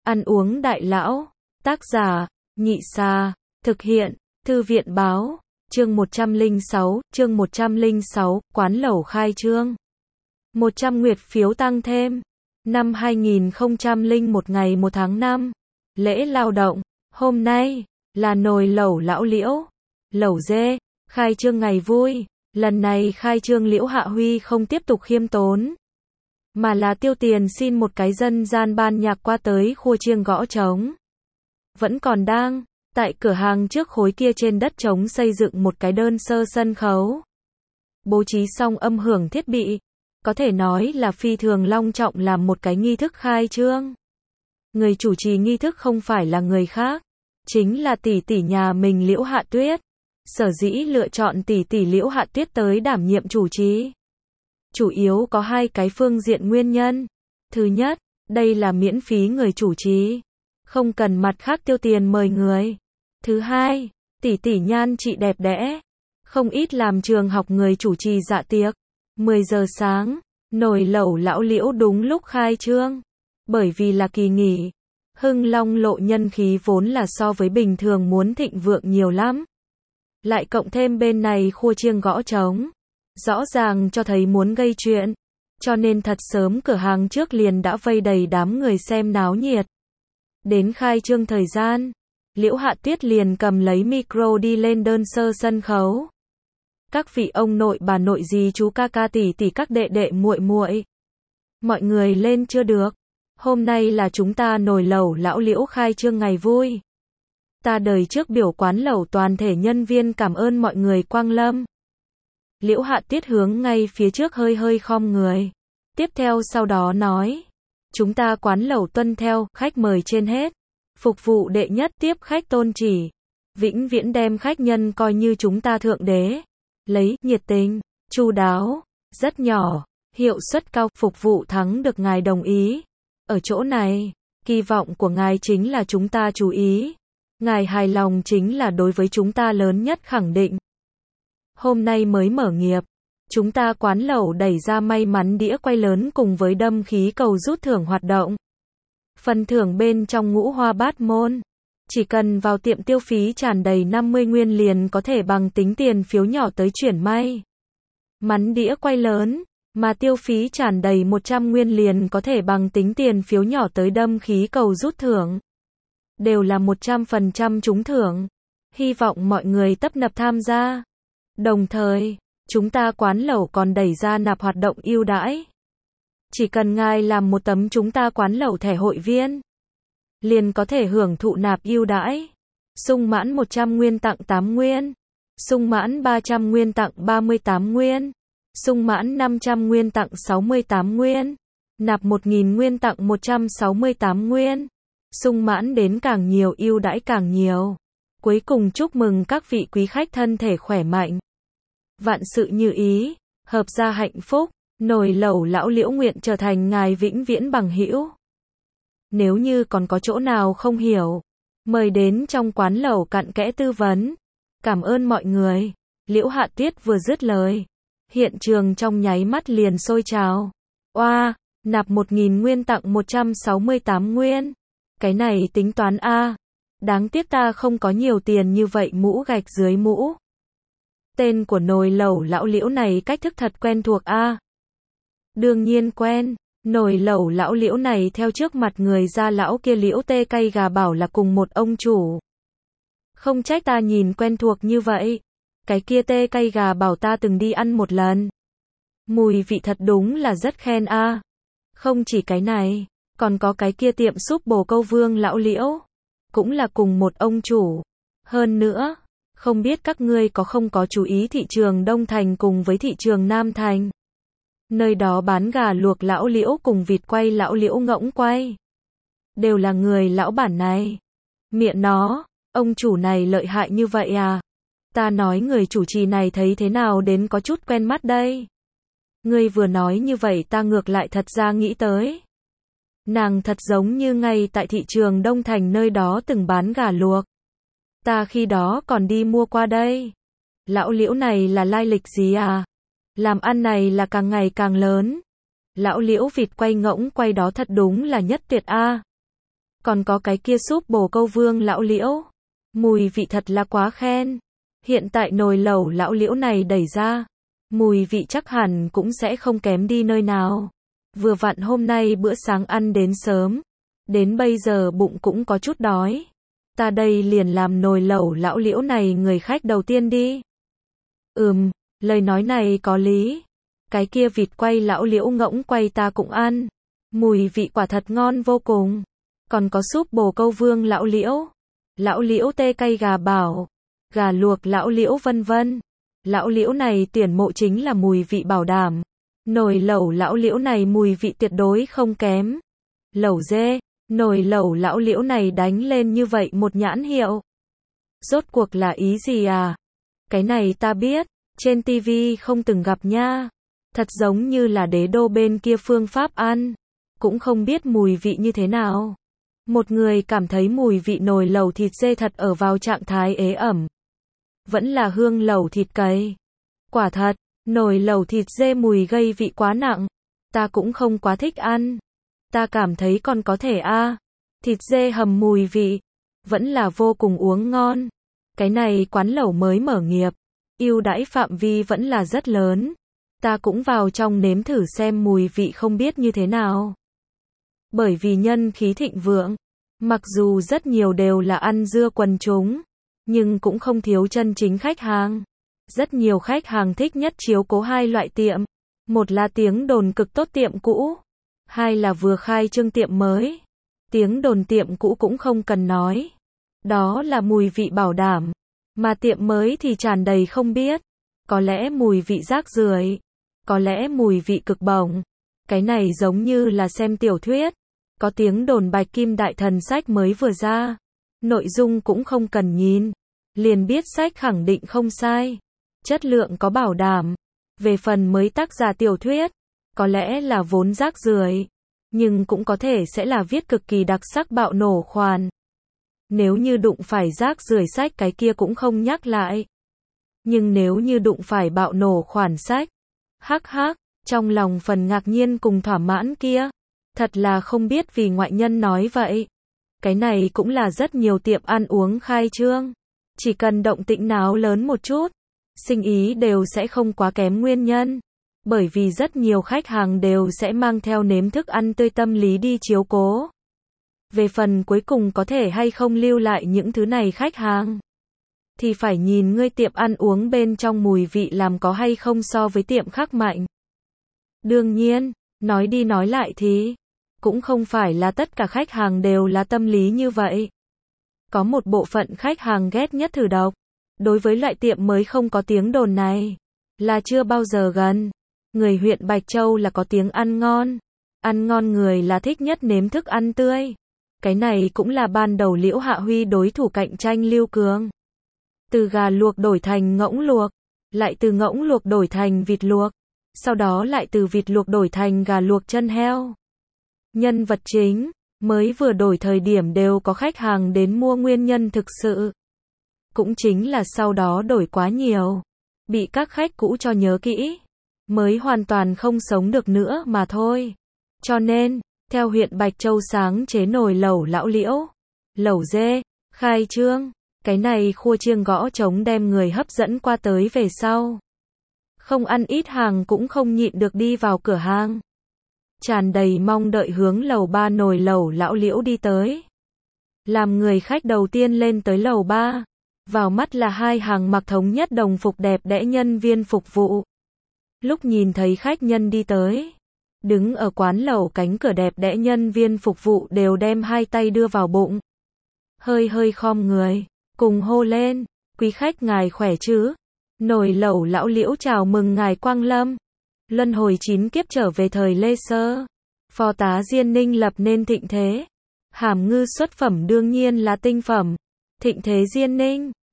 Ăn uống đại lão. Tác giả, Nhị Sa. Thực hiện, Thư viện Báo. Chương 106, quán lẩu khai trương. 100 nguyệt phiếu tăng thêm. Năm 2001 ngày 1 tháng 5. Lễ lao động. Hôm nay, là nồi lẩu lão Liễu. Lẩu dê, khai trương ngày vui. Lần này khai trương Liễu Hạ Huy không tiếp tục khiêm tốn, mà là tiêu tiền xin một cái dân gian ban nhạc qua tới khua chiêng gõ trống. Vẫn còn đang, tại cửa hàng trước khối kia trên đất trống xây dựng một cái đơn sơ sân khấu. Bố trí xong âm hưởng thiết bị, có thể nói là phi thường long trọng làm một cái nghi thức khai trương. Người chủ trì nghi thức không phải là người khác, chính là tỷ tỷ nhà mình Liễu Hạ Tuyết. Sở dĩ lựa chọn tỷ tỷ Liễu Hạ Tuyết tới đảm nhiệm chủ trì, chủ yếu có hai cái phương diện nguyên nhân. Thứ nhất, đây là miễn phí người chủ trì, không cần mặt khác tiêu tiền mời người. Thứ hai, tỷ tỷ nhan chị đẹp đẽ, không ít làm trường học người chủ trì dạ tiệc. 10 giờ sáng, nồi lẩu lão Liễu đúng lúc khai trương. Bởi vì là kỳ nghỉ, Hưng Long lộ nhân khí vốn là so với bình thường muốn thịnh vượng nhiều lắm. Lại cộng thêm bên này khua chiêng gõ trống, rõ ràng cho thấy muốn gây chuyện. Cho nên thật sớm cửa hàng trước liền đã vây đầy đám người xem náo nhiệt. Đến khai trương thời gian, Liễu Hạ Tuyết liền cầm lấy micro đi lên đơn sơ sân khấu. Các vị ông nội bà nội dì chú ca ca tỷ tỷ các đệ đệ muội muội, mọi người lên chưa được? Hôm nay là chúng ta nồi lẩu lão Liễu khai trương ngày vui. Ta đời trước biểu quán lẩu toàn thể nhân viên cảm ơn mọi người quang lâm. Liễu Hạ Tuyết hướng ngay phía trước hơi hơi khom người. Tiếp theo sau đó nói, chúng ta quán lẩu tuân theo, khách mời trên hết. Phục vụ đệ nhất tiếp khách tôn chỉ. Vĩnh viễn đem khách nhân coi như chúng ta thượng đế. Lấy, nhiệt tình, chu đáo, rất nhỏ, hiệu suất cao, phục vụ thắng được ngài đồng ý. Ở chỗ này, kỳ vọng của ngài chính là chúng ta chú ý. Ngài hài lòng chính là đối với chúng ta lớn nhất khẳng định. Hôm nay mới mở nghiệp, chúng ta quán lẩu đẩy ra may mắn đĩa quay lớn cùng với đâm khí cầu rút thưởng hoạt động. Phần thưởng bên trong ngũ hoa bát môn. Chỉ cần vào tiệm tiêu phí tràn đầy 50 nguyên liền có thể bằng tính tiền phiếu nhỏ tới chuyển may mắn đĩa quay lớn, mà tiêu phí tràn đầy 100 nguyên liền có thể bằng tính tiền phiếu nhỏ tới đâm khí cầu rút thưởng. Đều là 100% trúng thưởng. Hy vọng mọi người tấp nập tham gia. Đồng thời, chúng ta quán lẩu còn đẩy ra nạp hoạt động ưu đãi. Chỉ cần ngài làm một tấm chúng ta quán lẩu thẻ hội viên, liền có thể hưởng thụ nạp ưu đãi. Sung mãn 100 nguyên tặng 8 nguyên. Sung mãn 300 nguyên tặng 38 nguyên. Sung mãn 500 nguyên tặng 68 nguyên. Nạp 1.000 nguyên tặng 168 nguyên. Sung mãn đến càng nhiều ưu đãi càng nhiều. Cuối cùng chúc mừng các vị quý khách thân thể khỏe mạnh, vạn sự như ý, hợp gia hạnh phúc. Nồi lẩu lão Liễu nguyện trở thành ngài vĩnh viễn bằng hữu. Nếu như còn có chỗ nào không hiểu, mời đến trong quán lẩu cặn kẽ tư vấn. Cảm ơn mọi người. Liễu Hạ Tuyết vừa dứt lời, hiện trường trong nháy mắt liền sôi trào. Oa, nạp 1.000 nguyên tặng 168 nguyên. Cái này tính toán a. Đáng tiếc ta không có nhiều tiền như vậy mũ gạch dưới mũ. Tên của nồi lẩu lão Liễu này cách thức thật quen thuộc a. Đương nhiên quen, nồi lẩu lão Liễu này theo trước mặt người ra lão kia Liễu tê cay gà bảo là cùng một ông chủ. Không trách ta nhìn quen thuộc như vậy. Cái kia tê cay gà bảo ta từng đi ăn một lần. Mùi vị thật đúng là rất khen a. Không chỉ cái này, còn có cái kia tiệm súp bồ câu vương lão Liễu, cũng là cùng một ông chủ. Hơn nữa, không biết các ngươi không có chú ý thị trường Đông Thành cùng với thị trường Nam Thành. Nơi đó bán gà luộc lão Liễu cùng vịt quay lão Liễu ngỗng quay. Đều là người lão bản này. Miệng nó, ông chủ này lợi hại như vậy à? Ta nói người chủ trì này thấy thế nào đến có chút quen mắt đây. Ngươi vừa nói như vậy ta ngược lại thật ra nghĩ tới. Nàng thật giống như ngay tại thị trường Đông Thành nơi đó từng bán gà luộc. Ta khi đó còn đi mua qua đây. Lão Liễu này là lai lịch gì à? Làm ăn này là càng ngày càng lớn. Lão Liễu vịt quay ngỗng quay đó thật đúng là nhất tuyệt a. Còn có cái kia súp bồ câu Vương lão Liễu. Mùi vị thật là quá khen. Hiện tại nồi lẩu lão Liễu này đẩy ra, mùi vị chắc hẳn cũng sẽ không kém đi nơi nào. Vừa vặn hôm nay bữa sáng ăn đến sớm, đến bây giờ bụng cũng có chút đói. Ta đây liền làm nồi lẩu lão Liễu này người khách đầu tiên đi. Lời nói này có lý. Cái kia vịt quay lão Liễu ngỗng quay ta cũng ăn. Mùi vị quả thật ngon vô cùng. Còn có súp bồ câu Vương lão Liễu tê cay gà bảo, gà luộc lão Liễu vân vân. Lão Liễu này tuyển mộ chính là mùi vị bảo đảm. Nồi lẩu lão Liễu này mùi vị tuyệt đối không kém. Lẩu dê, nồi lẩu lão Liễu này đánh lên như vậy một nhãn hiệu. Rốt cuộc là ý gì à? Cái này ta biết, trên TV không từng gặp nha. Thật giống như là đế đô bên kia phương pháp ăn. Cũng không biết mùi vị như thế nào. Một người cảm thấy mùi vị nồi lẩu thịt dê thật ở vào trạng thái ế ẩm. Vẫn là hương lẩu thịt cầy. Quả thật, nồi lẩu thịt dê mùi gây vị quá nặng. Ta cũng không quá thích ăn. Ta cảm thấy còn có thể thịt dê hầm mùi vị. Vẫn là vô cùng uống ngon. Cái này quán lẩu mới mở nghiệp. Ưu đãi phạm vi vẫn là rất lớn. Ta cũng vào trong nếm thử xem mùi vị không biết như thế nào. Bởi vì nhân khí thịnh vượng. Mặc dù rất nhiều đều là ăn dưa quần chúng. Nhưng cũng không thiếu chân chính khách hàng. Rất nhiều khách hàng thích nhất chiếu cố hai loại tiệm. Một là tiếng đồn cực tốt tiệm cũ. Hai là vừa khai trương tiệm mới. Tiếng đồn tiệm cũ cũng không cần nói. Đó là mùi vị bảo đảm. Mà tiệm mới thì tràn đầy không biết. Có lẽ mùi vị rác rưởi. Có lẽ mùi vị cực bổng. Cái này giống như là xem tiểu thuyết. Có tiếng đồn Bạch Kim Đại Thần sách mới vừa ra. Nội dung cũng không cần nhìn. Liền biết sách khẳng định không sai. Chất lượng có bảo đảm. Về phần mới tác giả tiểu thuyết, có lẽ là vốn rác rưởi, nhưng cũng có thể sẽ là viết cực kỳ đặc sắc bạo nổ khoản. Nếu như đụng phải rác rưởi sách cái kia cũng không nhắc lại. Nhưng nếu như đụng phải bạo nổ khoản sách, hắc hắc, trong lòng phần ngạc nhiên cùng thỏa mãn kia, thật là không biết vì ngoại nhân nói vậy. Cái này cũng là rất nhiều tiệm ăn uống khai trương. Chỉ cần động tĩnh nào lớn một chút, sinh ý đều sẽ không quá kém nguyên nhân. Bởi vì rất nhiều khách hàng đều sẽ mang theo nếm thức ăn tươi tâm lý đi chiếu cố. Về phần cuối cùng có thể hay không lưu lại những thứ này khách hàng, thì phải nhìn ngươi tiệm ăn uống bên trong mùi vị làm có hay không so với tiệm khác mạnh. Đương nhiên, nói đi nói lại thì, cũng không phải là tất cả khách hàng đều là tâm lý như vậy. Có một bộ phận khách hàng ghét nhất thử độc. Đối với loại tiệm mới không có tiếng đồn này, là chưa bao giờ gần. Người huyện Bạch Châu là có tiếng ăn ngon. Ăn ngon người là thích nhất nếm thức ăn tươi. Cái này cũng là ban đầu Liễu Hạ Huy đối thủ cạnh tranh Lưu Cường. Từ gà luộc đổi thành ngỗng luộc, lại từ ngỗng luộc đổi thành vịt luộc, sau đó lại từ vịt luộc đổi thành gà luộc chân heo. Nhân vật chính, mới vừa đổi thời điểm đều có khách hàng đến mua nguyên nhân thực sự. Cũng chính là sau đó đổi quá nhiều, bị các khách cũ cho nhớ kỹ, mới hoàn toàn không sống được nữa mà thôi. Cho nên, theo huyện Bạch Châu sáng chế nồi lẩu lão Liễu, lẩu dê, khai trương, cái này khua chiêng gõ trống đem người hấp dẫn qua tới về sau. Không ăn ít hàng cũng không nhịn được đi vào cửa hàng. Tràn đầy mong đợi hướng lầu 3 nồi lẩu lão Liễu đi tới. Làm người khách đầu tiên lên tới lầu 3. Vào mắt là hai hàng mặc thống nhất đồng phục đẹp đẽ nhân viên phục vụ. Lúc nhìn thấy khách nhân đi tới, đứng ở quán lẩu cánh cửa đẹp đẽ nhân viên phục vụ đều đem hai tay đưa vào bụng. Hơi khom người, cùng hô lên, quý khách ngài khỏe chứ? Nồi lẩu lão Liễu chào mừng ngài quang lâm. Luân hồi 9 kiếp trở về thời Lê Sơ. Phò tá Diên Ninh lập nên thịnh thế. Hàm ngư xuất phẩm đương nhiên là tinh phẩm. Thịnh thế Diên Ninh.